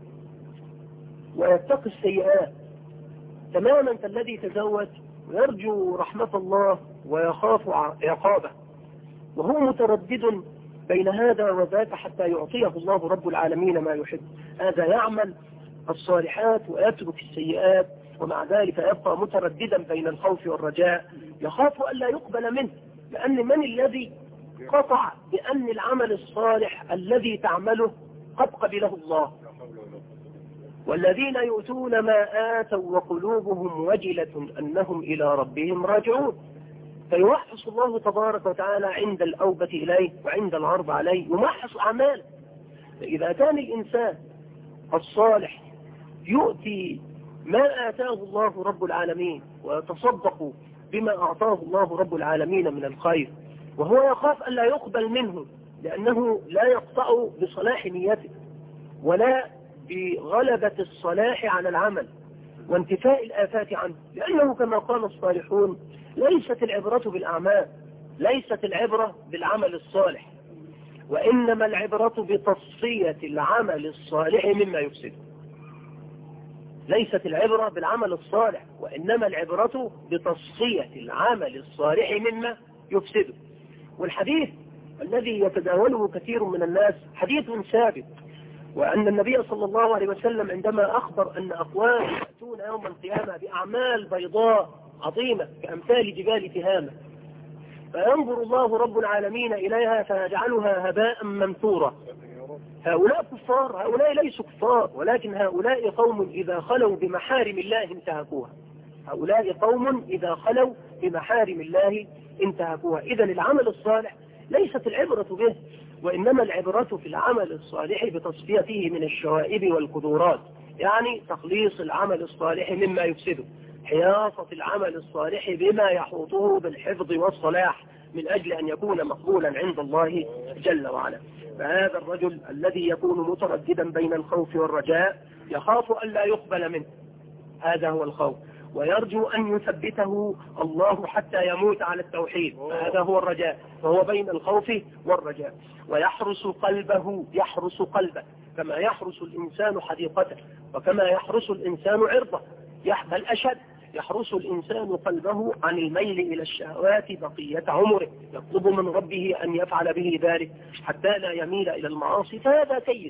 ويتقي السيئات تماما كالذي تزوج ويرجو رحمة الله ويخاف عقابه، وهو متردد بين هذا وذاك حتى يعطيه الله رب العالمين ما يحب. هذا يعمل الصالحات ويترك السيئات ومع ذلك يبقى مترددا بين الخوف والرجاء، يخاف أن لا يقبل منه، لأن من الذي قطع بأن العمل الصالح الذي تعمله قد قبله الله؟ والذين يؤتون ما آتوا وقلوبهم وجلة أنهم إلى ربهم راجعون. فيوحص الله تبارك وتعالى عند الأوبة إليه وعند العرض عليه يمحص أعماله. فإذا كان الإنسان الصالح يؤتي ما آتاه الله رب العالمين ويتصدق بما أعطاه الله رب العالمين من الخير وهو يخاف أن لا يقبل منه، لأنه لا يقطع بصلاح نيته ولا بغلبة الصلاح على العمل وانتفاء الآفات عنه، لأنه كما قال الصالحون ليست العبرة بالأعمال، ليست العبرة بالعمل الصالح، وإنما العبرة بتصفية العمل الصالح مما يفسده. ليست العبرة بالعمل الصالح، وإنما العبرة بتصفية العمل الصالح مما يفسده. والحديث الذي يتداوله كثير من الناس حديث ثابت، وأن النبي صلى الله عليه وسلم عندما أخبر أن أقوام يأتون يوم القيامة بأعمال بيضاء عظيمة كأمثال جبال تهامة، فينظر الله رب العالمين إليها فيجعلها هباء منثورا. هؤلاء كفار، هؤلاء ليسوا كفار، ولكن هؤلاء قوم إذا خلوا بمحارم الله انتهكوها. هؤلاء قوم إذا خلوا بمحارم الله انتهكوها. إذا العمل الصالح ليست العبرة به، وإنما العبرة في العمل الصالح بتصفيته من الشوائب والقدورات، يعني تخليص العمل الصالح مما يفسده، حياصة العمل الصالح بما يحوطه بالحفظ والصلاح من أجل أن يكون مقبولا عند الله جل وعلا. فهذا الرجل الذي يكون مترددا بين الخوف والرجاء يخاف أن لا يقبل منه، هذا هو الخوف، ويرجو أن يثبته الله حتى يموت على التوحيد، فهذا هو الرجاء، فهو بين الخوف والرجاء. ويحرس قلبه، يحرس قلبه كما يحرس الإنسان حديقته، وكما يحرس الإنسان عرضه، بل أشد، يحرس الإنسان قلبه عن الميل إلى الشهوات بقية عمره، يطلب من ربه أن يفعل به ذلك حتى لا يميل إلى المعاصي، فهذا كيس.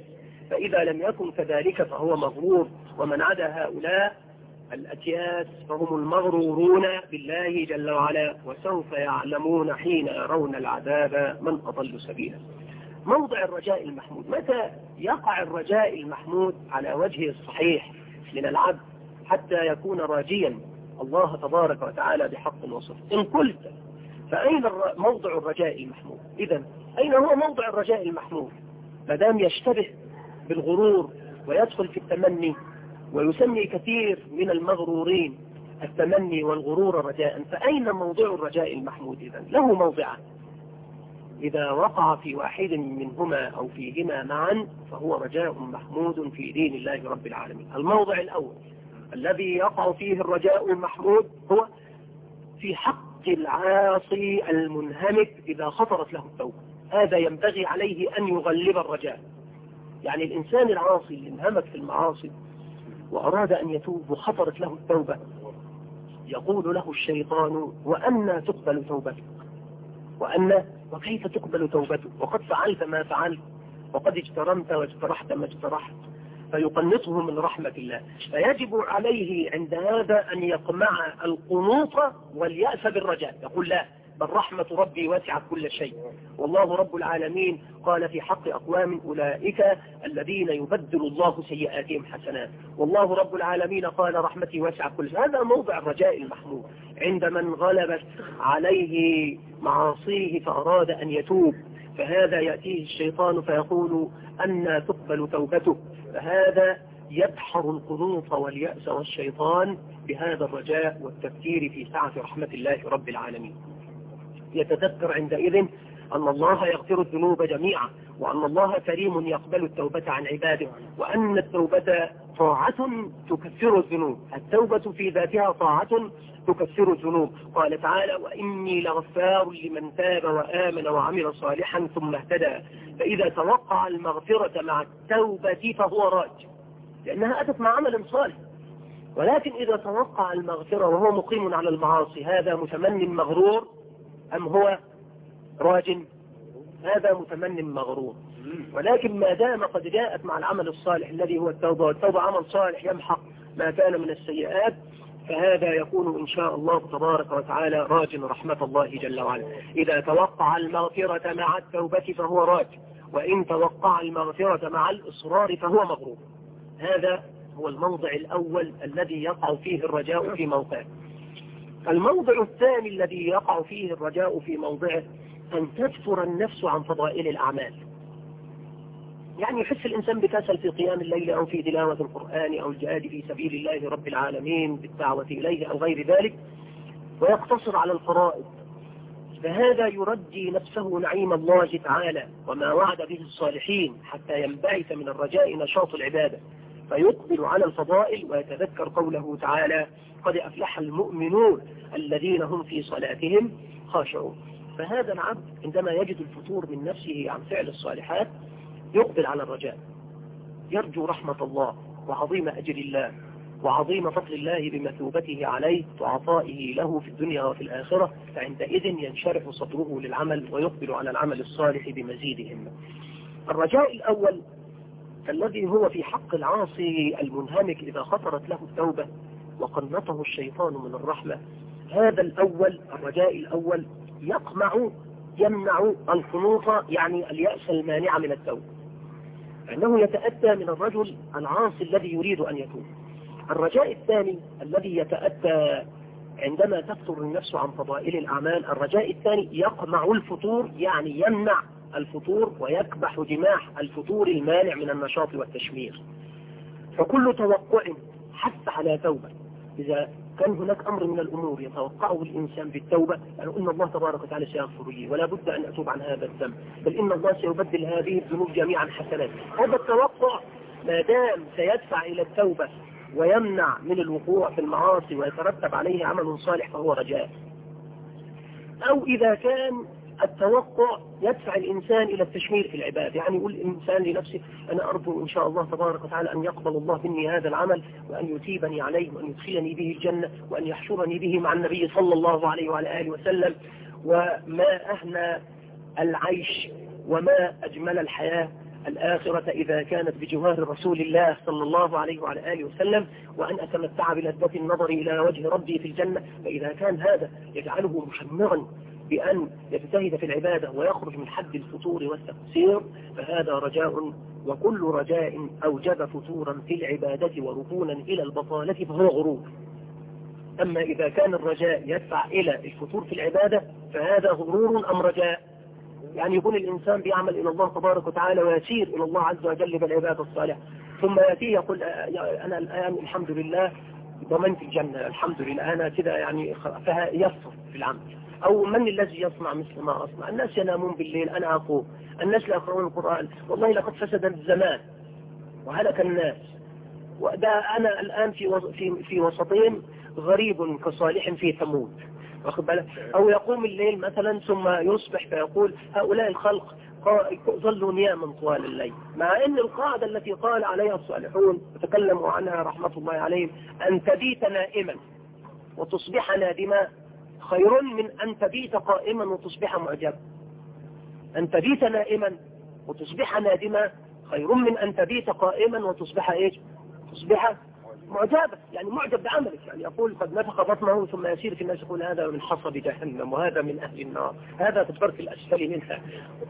فإذا لم يكن كذلك فهو مغرور. ومن عدا هؤلاء الأكياس فهم المغرورون بالله جل وعلا، وسوف يعلمون حين يرون العذاب من أضل سبيلا. موضع الرجاء المحمود، متى يقع الرجاء المحمود على وجهه الصحيح من العبد حتى يكون راجيا الله تبارك وتعالى بحق وصف؟ إن قلت فأين موضع الرجاء المحمود؟ إذن أين هو موضع الرجاء المحمود ما دام يشتبه بالغرور ويدخل في التمني، ويسمي كثير من المغرورين التمني والغرور رجاء؟ فأين موضع الرجاء المحمود؟ إذن له موضعان، إذا وقع في واحد منهما أو فيهما معا فهو رجاء محمود في دين الله رب العالمين. الموضع الأول الذي يقع فيه الرجاء المحمود هو في حق العاصي المنهمك إذا خطرت له التوبة. هذا ينبغي عليه أن يغلب الرجاء. يعني الإنسان العاصي اللي انهمك في المعاصي وأراد أن يتوب وخطرت له التوبة، يقول له الشيطان: وأنى تقبل توبتك؟ وأن وكيف تقبل توبته وقد فعلت ما فعلت وقد اجترمت واجترحت ما اجترحت؟ فيقنطه من رحمة الله. فيجب عليه عند هذا أن يقمع القنوط واليأس بالرجاء، يقول: لا، بل رحمة ربي واسعت كل شيء، والله رب العالمين قال في حق أقوام أولئك الذين يبدل الله سيئاتهم حسنات، والله رب العالمين قال رحمتي واسعت كل شيء. هذا موضع الرجاء المحمود عند من غلبت عليه معاصيه فأراد أن يتوب، فهذا يأتيه الشيطان فيقول: أن تقبل توبته؟ فهذا يدحر القنوط واليأس والشيطان بهذا الرجاء والتفكير في سعة رحمة الله رب العالمين. يتذكر عندئذ أن الله يغفر الذنوب جميعا، وأن الله كريم يقبل التوبة عن عباده، وأن التوبة طاعة تكفر الذنوب. التوبة في ذاتها طاعة تكفر الذنوب. قال تعالى: وإني لغفار لمن تاب وآمن وعمل صالحا ثم اهتدى. فإذا توقع المغفرة مع التوبة فهو راج، لأنها أتت مع عمل صالح. ولكن إذا توقع المغفرة وهو مقيم على المعاصي، هذا متمن مغرور أم هو راج؟ هذا متمن مغرور. ولكن ما دام قد جاءت مع العمل الصالح الذي هو التوبة، والتوبة عمل صالح يمحق ما كان من السيئات، فهذا يكون إن شاء الله تبارك وتعالى راج رحمة الله جل وعلا. إذا توقع المغفرة مع التوبة فهو راج، وإن توقع المغفرة مع الإصرار فهو مغرور. هذا هو الموضع الأول الذي يقع فيه الرجاء في موقعه. الموضع الثاني الذي يقع فيه الرجاء في موضعه أن تفتر النفس عن فضائل الأعمال. يعني يحس الإنسان بكسل في قيام الليل أو في تلاوة القرآن أو الجهاد في سبيل الله رب العالمين بالدعوة إليه أو غير ذلك، ويقتصر على الفرائض، فهذا يرجي نفسه نعيم الله تعالى وما وعد به الصالحين حتى ينبعث من الرجاء نشاط العبادة، فيقبل على الفضائل ويتذكر قوله تعالى: قد أفلح المؤمنون الذين هم في صلاتهم خاشعون. فهذا العبد عندما يجد الفتور من نفسه عن فعل الصالحات يقبل على الرجاء، يرجو رحمة الله وعظيم أجر الله وعظيم فضل الله بمثوبته عليه وعطائه له في الدنيا وفي الآخرة، فعندئذ ينشرح صدره للعمل ويقبل على العمل الصالح بمزيد همة. الرجاء الأول الذي هو في حق العاصي المنهمك إذا خطرت له التوبة وقنطه الشيطان من الرحمة، هذا الأول الرجاء الأول يقمع يمنع القنوط، يعني اليأس المانع من التوبة، أنه يتأتى من الرجل العاصي الذي يريد أن يتوب. الرجاء الثاني الذي يتأتى عندما تفتر النفس عن فضائل الأعمال، الرجاء الثاني يقمع الفتور، يعني يمنع الفتور ويكبح جماح الفتور المانع من النشاط والتشمير. فكل توقع حث على توبة، إذا كان هناك أمر من الأمور يتوقعه الإنسان بالتوبة، يعني إن الله تبارك وتعالى سيغفر لي ولا بد أن أتوب عن هذا الذنب، بل إن الله سيبدل هذه الذنوب جميعا حسنات، هذا التوقع ما دام سيدفع إلى التوبة ويمنع من الوقوع في المعاصي ويترتب عليه عمل صالح فهو رجاء. أو إذا كان التوقع يدفع الإنسان إلى التشمير في العباد، يعني يقول الإنسان لنفسه: أنا أرجو إن شاء الله تبارك وتعالى أن يقبل الله مني هذا العمل وأن يثيبني عليه وأن يدخلني به الجنة وأن يحشرني به مع النبي صلى الله عليه وعلى آله وسلم، وما أهنى العيش وما أجمل الحياة الآخرة إذا كانت بجوار رسول الله صلى الله عليه وعلى آله وسلم، وأن أتمتع بلذة النظر إلى وجه ربي في الجنة. فإذا كان هذا يجعله مشمرا بأن يجتهد في العبادة ويخرج من حد الفتور والتقصير، فهذا رجاء، وكل رجاء أوجب فتورا في العبادة وركونا إلى البطالة فهو غرور. أما إذا كان الرجاء يدفع إلى الفتور في العبادة فهذا غرور أم رجاء. يعني يكون الإنسان بيعمل إلى الله تبارك وتعالى ويسير إلى الله عز وجل بالعبادة الصالحة، ثم يأتي يقول أنا الآن الحمد لله ضمنت الجنة، الحمد لله أنا كده يعني يصف في العمل. أو من الذي يصنع مثل ما أصنع؟ الناس ينامون بالليل أنا أقوم، الناس لا يقرؤون القرآن، والله لقد فسد الزمان وهلك الناس، وده أنا الآن في في في وسطهم غريب كصالح في ثمود، واخد بالك؟ أو يقوم الليل مثلا ثم يصبح فيقول هؤلاء الخلق ظلوا نياما طوال الليل، مع أن القاعدة التي قال عليها الصالحون وتكلموا عنها رحمة الله عليهم أن تبيت نائما وتصبح نادما خير من أن تبيت قائما وتصبح معجبا. أن تبيت نائما وتصبح نادما خير من أن تبيت قائما وتصبح إيش؟ تصبح معجبا، يعني معجب بعملك، يعني يقول قد نفخ بطنه ثم يسير في الناس يقول هذا من حصب جهنم وهذا من أهل النار، هذا في الدرك الأسفل منها.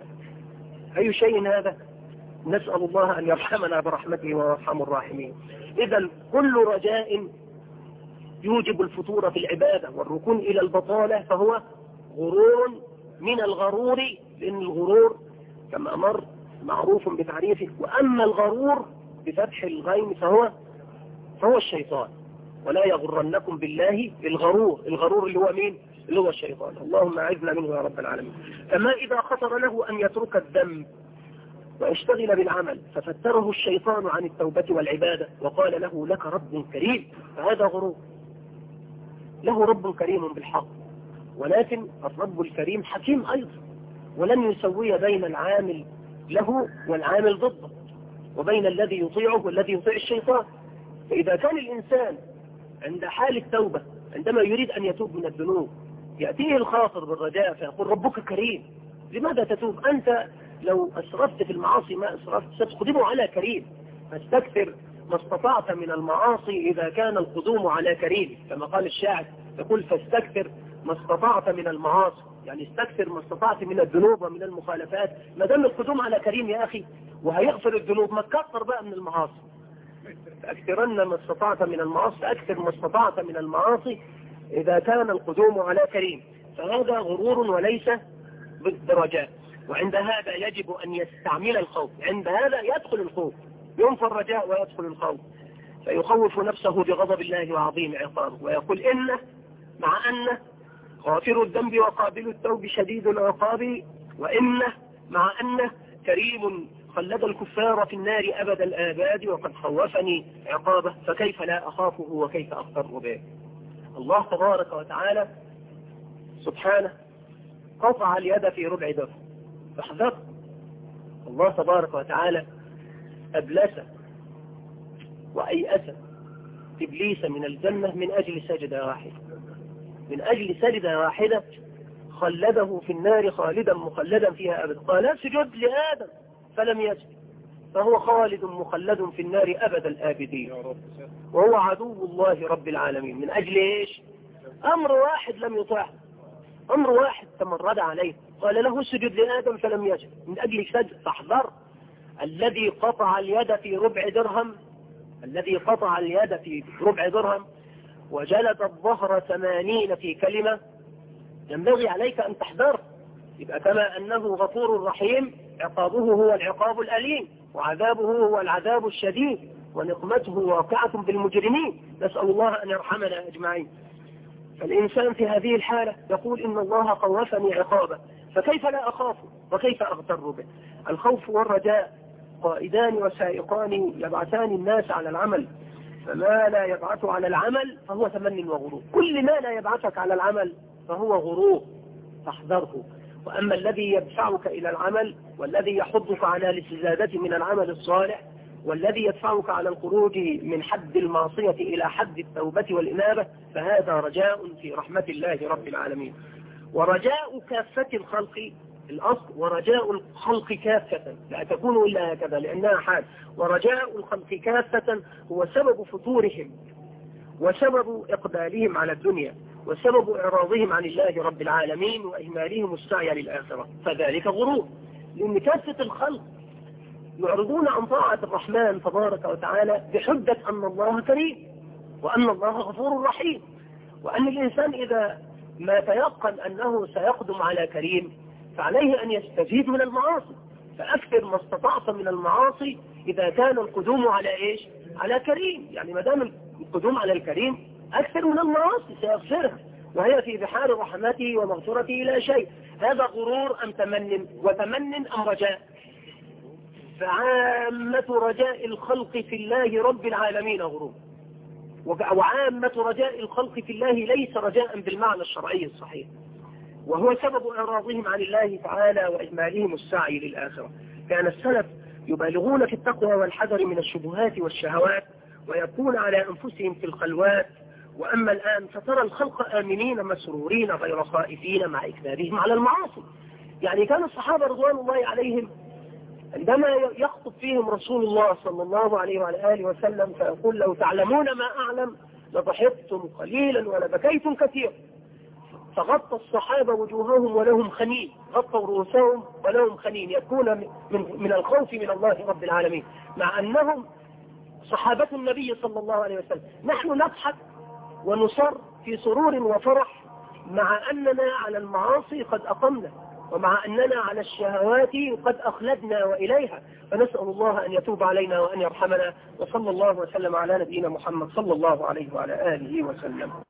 أي شيء هذا؟ نسأل الله أن يرحمنا برحمته ويرحم الراحمين. إذا كل رجاء يوجب الفتور في العبادة والركون إلى البطالة فهو غرور من الغرور، لأن الغرور كما أمر معروف بتعريفه. وأما الغرور بفتح الغين فهو فهو الشيطان، ولا يغرنكم بالله الغرور. الغرور اللي هو مين؟ اللي هو الشيطان. اللهم أعذنا منه يا رب العالمين. فما إذا خطر له أن يترك الذنب ويشتغل بالعمل ففتره الشيطان عن التوبة والعبادة وقال له لك رب كريم، فهذا غرور. له رب كريم بالحق، ولكن الرب الكريم حكيم أيضا، ولن يسوي بين العامل له والعامل ضده، وبين الذي يطيعه والذي يطيع الشيطان. فإذا كان الإنسان عند حال التوبة عندما يريد أن يتوب من الذنوب يأتيه الخاطر بالرجاء فيقول ربك كريم، لماذا تتوب؟ أنت لو أسرفت في المعاصي ما أسرفت ستقدم على كريم، فاستكثر ما استطعت من المعاصي إذا كان القدوم على كريم، كما قال الشاعر يقول فاستكثر ما استطعت من المعاصي، يعني استكثر ما استطعت من الذنوب ومن المخالفات، ما دام القدوم على كريم يا أخي وهيغفر الذنوب ما تكثر بقى من المعاصي. فأكثرن ما استطعت من المعاصي، فأكثر ما استطعت من المعاصي إذا كان القدوم على كريم، فهذا غرور وليس بالدرجات. وعند هذا يجب أن يستعمل الخوف، عند هذا يدخل الخوف، ينفى الرجاء ويدخل الخوف، فيخوف نفسه بغضب الله وعظيم عقابه ويقول إنه مع أنه غافر الذنب وقابل التوب شديد العقاب، وإنه مع أنه كريم خلد الكفار في النار أبد الآباد وقد خوفني عقابه فكيف لا أخافه وكيف أغتر به. الله تبارك وتعالى سبحانه قطع اليد في ربع درهم، فاحذر. الله تبارك وتعالى أبلس وأيأس إبليس من الجنة من أجل سجدة واحدة، من أجل سجدة واحدة خلده في النار خالدا مخلدا فيها أبدا. قال اسجد لآدم فلم يسجد، فهو خالد مخلد في النار أبد الآبدين، وهو عدو الله رب العالمين. من أجل إيش؟ أمر واحد لم يطاع، أمر واحد تمرد عليه، قال له اسجد لآدم فلم يسجد من أجل سجد. فاحذر. الذي قطع اليد في ربع درهم، الذي قطع اليد في ربع درهم وجلد الظهر ثمانين في كلمة، ينبغي عليك أن تحذر. يبقى كما أنه غفور رحيم عقابه هو العقاب الأليم، وعذابه هو العذاب الشديد، ونقمته واقعة بالمجرمين. نسأل الله أن يرحمنا أجمعين. فالإنسان في هذه الحالة يقول إن الله خوفني عقابه فكيف لا أخافه وكيف أغتر به. الخوف والرجاء قائدان وسائقان يبعثان الناس على العمل، فما لا يبعث على العمل فهو تمن وغرور. كل ما لا يبعثك على العمل فهو غرور، فاحذره. وأما الذي يدفعك إلى العمل والذي يحضك على الاستزادة من العمل الصالح والذي يدفعك على الخروج من حد المعصية إلى حد التوبة والإنابة فهذا رجاء في رحمة الله رب العالمين. ورجاء كافة الخلق الأصل ورجاء الخلق كافة، لا تكون إلا هكذا لأنها حال. ورجاء الخلق كافة هو سبب فتورهم وسبب إقبالهم على الدنيا وسبب إعراضهم عن الله رب العالمين وإهمالهم السعي للآخرة، فذلك غرور. لأن كافة الخلق يعرضون عن طاعة الرحمن تبارك وتعالى بحجة أن الله كريم وأن الله غفور رحيم، وأن الإنسان إذا ما تيقن أنه سيقدم على كريم فعليه أن يستفيد من المعاصي، فأكثر ما استطعت من المعاصي إذا كان القدوم على إيش؟ على كريم. يعني ما دام القدوم على الكريم أكثر من المعاصي سيغفرها، وهي في بحار رحمته ومغفرته لا شيء. هذا غرور أم تمن؟ وتمن أم رجاء؟ فعامة رجاء الخلق في الله رب العالمين غرور، وعامة رجاء الخلق في الله ليس رجاء بالمعنى الشرعي الصحيح، وهو سبب إعراضهم عن الله تعالى وإهمالهم السعي للآخرة. كان السلف يبالغون في التقوى والحذر من الشبهات والشهوات ويكون على أنفسهم في الخلوات، وأما الآن فترى الخلق آمنين مسرورين غير خائفين مع إكثارهم على المعاصي. يعني كان الصحابة رضوان الله عليهم عندما يخطب فيهم رسول الله صلى الله عليه وعلى آله وسلم فيقول لو تعلمون ما أعلم لضحكتم قليلا ولبكيتم كثيرا، فغطى الصحابة وجوههم ولهم خنين، غطوا رؤوسهم ولهم خنين يكون من, من الخوف من الله رب العالمين، مع أنهم صحابة النبي صلى الله عليه وسلم. نحن نضحك ونصر في سرور وفرح مع أننا على المعاصي قد أقمنا، ومع أننا على الشهوات قد أخلدنا وإليها، فنسأل الله أن يتوب علينا وأن يرحمنا. وصلى الله وسلم على نبينا محمد صلى الله عليه وعلى آله وسلم.